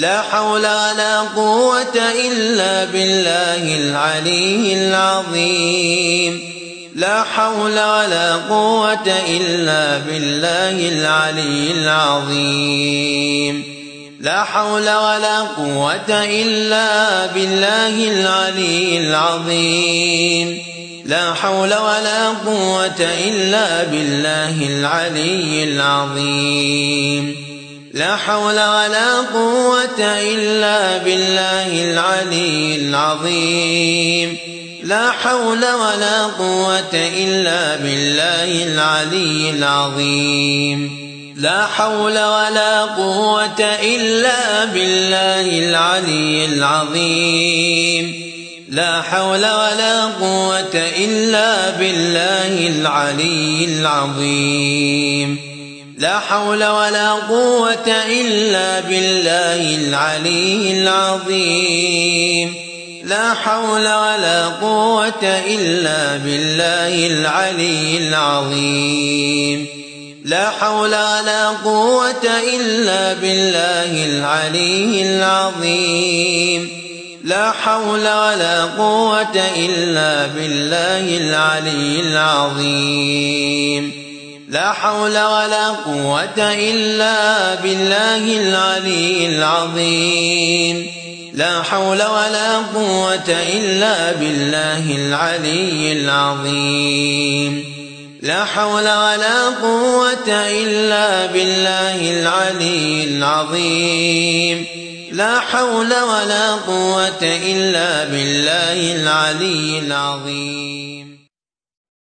لا حول ولا قوة إلا بالله العلي العظيم لا حول ولا قوة إلا بالله العلي العظيم لا حول ولا قوة إلا بالله العلي العظيم لا حول ولا قوة إلا بالله العلي العظيم لا حول ولا قوة إلا بالله العلي العظيم لا حول ولا قوة إلا بالله العلي العظيم لا حول ولا قوة إلا بالله العلي العظيم لا حول ولا قوة إلا بالله العلي العظيم لا حول ولا قوة إلا بالله العلي العظيم لا حول ولا قوة إلا بالله العلي العظيم لا حول ولا قوة إلا بالله العلي العظيم لا حول ولا قوة إلا بالله العلي العظيم لا حول ولا قوة إلا بالله العلي العظيم لا حول ولا قوة إلا بالله العلي العظيم لا حول ولا قوة إلا بالله العلي العظيم لا حول ولا قوة إلا بالله العلي العظيم